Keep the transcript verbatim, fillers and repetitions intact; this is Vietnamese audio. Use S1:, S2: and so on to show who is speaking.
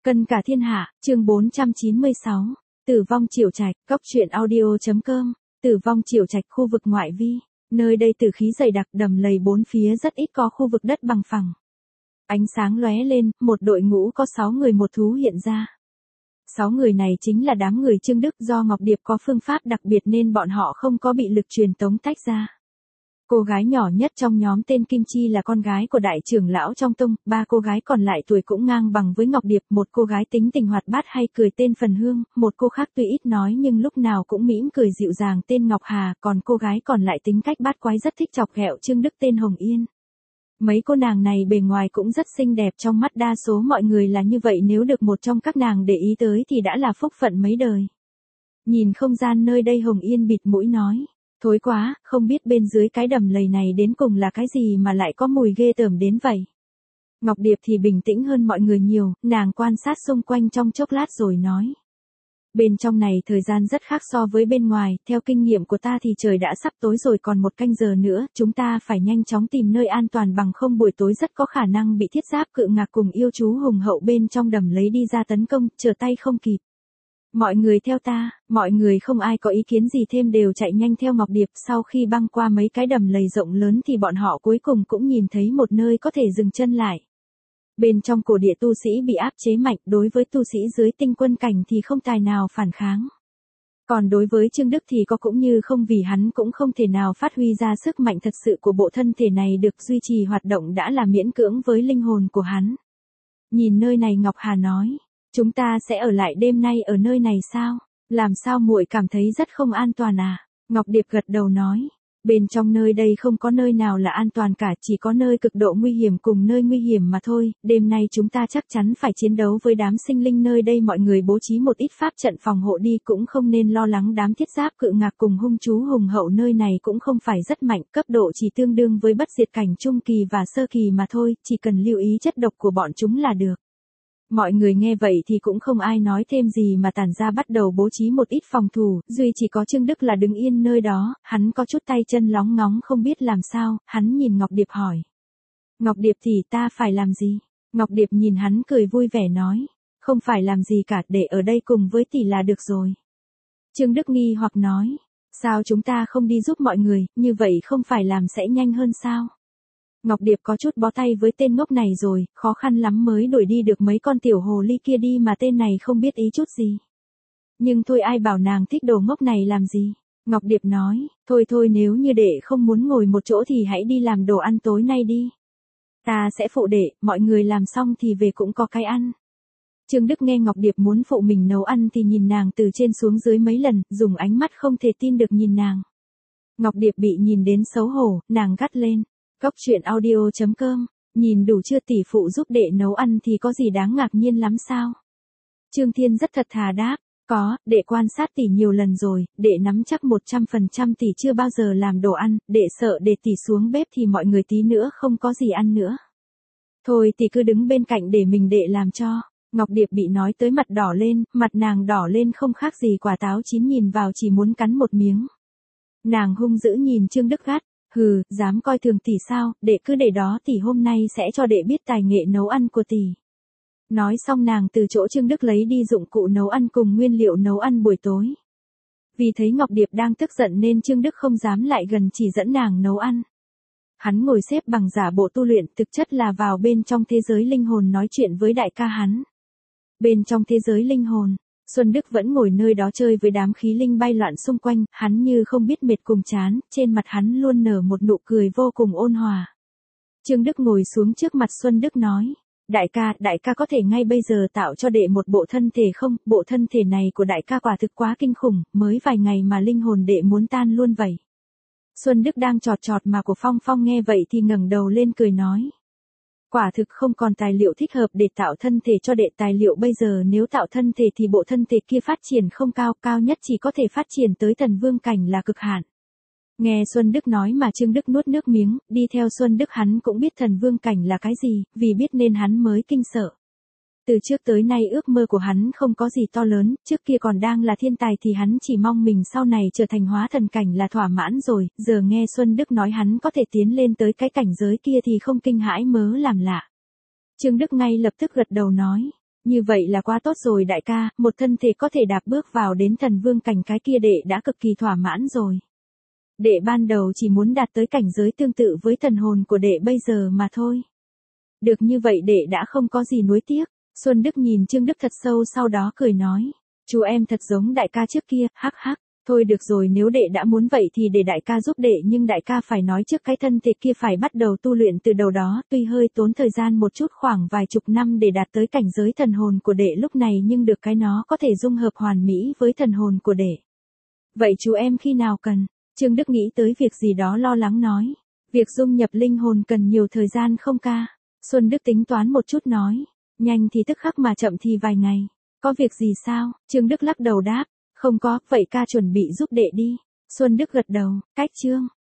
S1: Cân cả thiên hạ, chương bốn trăm chín mươi sáu. Tử vong Triệu Trạch, cốc truyện audio.com. Tử vong Triệu Trạch, khu vực ngoại vi. Nơi đây tử khí dày đặc, đầm lầy bốn phía, rất ít có khu vực đất bằng phẳng. Ánh sáng lóe lên, một đội ngũ có sáu người một thú hiện ra. Sáu người này chính là đám người Trương Đức, do Ngọc Điệp có phương pháp đặc biệt nên bọn họ không có bị lực truyền tống tách ra. Cô gái nhỏ nhất trong nhóm tên Kim Chi là con gái của đại trưởng lão trong tông, ba cô gái còn lại tuổi cũng ngang bằng với Ngọc Điệp, một cô gái tính tình hoạt bát hay cười tên Phần Hương, một cô khác tuy ít nói nhưng lúc nào cũng mỉm cười dịu dàng tên Ngọc Hà, còn cô gái còn lại tính cách bát quái rất thích chọc ghẹo Trương Đức tên Hồng Yên. Mấy cô nàng này bề ngoài cũng rất xinh đẹp, trong mắt đa số mọi người là như vậy, nếu được một trong các nàng để ý tới thì đã là phúc phận mấy đời. Nhìn không gian nơi đây, Hồng Yên bịt mũi nói. Thối quá, không biết bên dưới cái đầm lầy này đến cùng là cái gì mà lại có mùi ghê tởm đến vậy. Ngọc Điệp thì bình tĩnh hơn mọi người nhiều, nàng quan sát xung quanh trong chốc lát rồi nói. Bên trong này thời gian rất khác so với bên ngoài, theo kinh nghiệm của ta thì trời đã sắp tối rồi, còn một canh giờ nữa, chúng ta phải nhanh chóng tìm nơi an toàn, bằng không buổi tối rất có khả năng bị thiết giáp cự ngạc cùng yêu chú hùng hậu bên trong đầm lấy đi ra tấn công, trở tay không kịp. Mọi người theo ta, mọi người không ai có ý kiến gì thêm đều chạy nhanh theo Ngọc Điệp. Sau khi băng qua mấy cái đầm lầy rộng lớn thì bọn họ cuối cùng cũng nhìn thấy một nơi có thể dừng chân lại. Bên trong cổ địa tu sĩ bị áp chế mạnh, đối với tu sĩ dưới tinh quân cảnh thì không tài nào phản kháng. Còn đối với Trương Đức thì có cũng như không, vì hắn cũng không thể nào phát huy ra sức mạnh thật sự của bộ thân thể này được, duy trì hoạt động đã là miễn cưỡng với linh hồn của hắn. Nhìn nơi này, Ngọc Hà nói. Chúng ta sẽ ở lại đêm nay ở nơi này sao? Làm sao muội cảm thấy rất không an toàn à? Ngọc Điệp gật đầu nói. Bên trong nơi đây không có nơi nào là an toàn cả, chỉ có nơi cực độ nguy hiểm cùng nơi nguy hiểm mà thôi. Đêm nay chúng ta chắc chắn phải chiến đấu với đám sinh linh nơi đây, mọi người bố trí một ít pháp trận phòng hộ đi, cũng không nên lo lắng đám thiết giáp cự ngạc cùng hung chú hùng hậu nơi này cũng không phải rất mạnh, cấp độ chỉ tương đương với bất diệt cảnh trung kỳ và sơ kỳ mà thôi, chỉ cần lưu ý chất độc của bọn chúng là được. Mọi người nghe vậy thì cũng không ai nói thêm gì mà tản ra bắt đầu bố trí một ít phòng thủ, duy chỉ có Trương Đức là đứng yên nơi đó, hắn có chút tay chân lóng ngóng không biết làm sao, hắn nhìn Ngọc Điệp hỏi. Ngọc Điệp thì ta phải làm gì? Ngọc Điệp nhìn hắn cười vui vẻ nói, không phải làm gì cả, để ở đây cùng với tỷ là được rồi. Trương Đức nghi hoặc nói, sao chúng ta không đi giúp mọi người, như vậy không phải làm sẽ nhanh hơn sao? Ngọc Điệp có chút bó tay với tên ngốc này rồi, khó khăn lắm mới đuổi đi được mấy con tiểu hồ ly kia đi mà tên này không biết ý chút gì. Nhưng thôi, ai bảo nàng thích đồ ngốc này làm gì. Ngọc Điệp nói, thôi thôi, nếu như đệ không muốn ngồi một chỗ thì hãy đi làm đồ ăn tối nay đi. Ta sẽ phụ đệ, mọi người làm xong thì về cũng có cái ăn. Trương Đức nghe Ngọc Điệp muốn phụ mình nấu ăn thì nhìn nàng từ trên xuống dưới mấy lần, dùng ánh mắt không thể tin được nhìn nàng. Ngọc Điệp bị nhìn đến xấu hổ, nàng gắt lên. Cốc truyện audio.com, nhìn đủ chưa, tỷ phụ giúp đệ nấu ăn thì có gì đáng ngạc nhiên lắm sao? Trương Thiên rất thật thà đáp, có, đệ quan sát tỷ nhiều lần rồi, đệ nắm chắc một trăm phần trăm tỷ chưa bao giờ làm đồ ăn, đệ sợ để tỷ xuống bếp thì mọi người tí nữa không có gì ăn nữa. Thôi tỷ cứ đứng bên cạnh để mình đệ làm cho. Ngọc Điệp bị nói tới mặt đỏ lên, mặt nàng đỏ lên không khác gì quả táo chín, nhìn vào chỉ muốn cắn một miếng. Nàng hung dữ nhìn Trương Đức gắt. Hừ, dám coi thường tỷ sao, đệ cứ để đó, tỷ hôm nay sẽ cho đệ biết tài nghệ nấu ăn của tỷ. Nói xong nàng từ chỗ Trương Đức lấy đi dụng cụ nấu ăn cùng nguyên liệu nấu ăn buổi tối. Vì thấy Ngọc Điệp đang tức giận nên Trương Đức không dám lại gần, chỉ dẫn nàng nấu ăn. Hắn ngồi xếp bằng giả bộ tu luyện, thực chất là vào bên trong thế giới linh hồn nói chuyện với đại ca hắn. Bên trong thế giới linh hồn, Xuân Đức vẫn ngồi nơi đó chơi với đám khí linh bay loạn xung quanh, hắn như không biết mệt cùng chán, trên mặt hắn luôn nở một nụ cười vô cùng ôn hòa. Trương Đức ngồi xuống trước mặt Xuân Đức nói, đại ca, đại ca có thể ngay bây giờ tạo cho đệ một bộ thân thể không? Bộ thân thể này của đại ca quả thực quá kinh khủng, mới vài ngày mà linh hồn đệ muốn tan luôn vậy. Xuân Đức đang trọt trọt mà của Phong Phong nghe vậy thì ngẩng đầu lên cười nói. Quả thực không còn tài liệu thích hợp để tạo thân thể cho đệ, tài liệu bây giờ nếu tạo thân thể thì bộ thân thể kia phát triển không cao, cao nhất chỉ có thể phát triển tới thần vương cảnh là cực hạn. Nghe Xuân Đức nói mà Trương Đức nuốt nước miếng, đi theo Xuân Đức hắn cũng biết thần vương cảnh là cái gì, vì biết nên hắn mới kinh sợ. Từ trước tới nay ước mơ của hắn không có gì to lớn, trước kia còn đang là thiên tài thì hắn chỉ mong mình sau này trở thành hóa thần cảnh là thỏa mãn rồi, giờ nghe Xuân Đức nói hắn có thể tiến lên tới cái cảnh giới kia thì không kinh hãi mớ làm lạ. Trương Đức ngay lập tức gật đầu nói, Như vậy là quá tốt rồi đại ca, một thân thể có thể đạp bước vào đến thần vương cảnh cái kia đệ đã cực kỳ thỏa mãn rồi. Đệ ban đầu chỉ muốn đạt tới cảnh giới tương tự với thần hồn của đệ bây giờ mà thôi. Được như vậy đệ đã không có gì nuối tiếc. Xuân Đức nhìn Trương Đức thật sâu sau đó cười nói. Chú em thật giống đại ca trước kia, hắc hắc. Thôi được rồi, nếu đệ đã muốn vậy thì để đại ca giúp đệ, nhưng đại ca phải nói trước cái thân thể kia phải bắt đầu tu luyện từ đầu đó, tuy hơi tốn thời gian một chút khoảng vài chục năm để đạt tới cảnh giới thần hồn của đệ lúc này, nhưng được cái nó có thể dung hợp hoàn mỹ với thần hồn của đệ. Vậy chú em khi nào cần? Trương Đức nghĩ tới việc gì đó lo lắng nói. Việc dung nhập linh hồn cần nhiều thời gian không ca? Xuân Đức tính toán một chút nói. Nhanh thì tức khắc mà chậm thì vài ngày. Có việc gì sao? Trương Đức lắc đầu đáp. Không có, vậy ca chuẩn bị giúp đệ đi. Xuân Đức gật đầu, cách chương.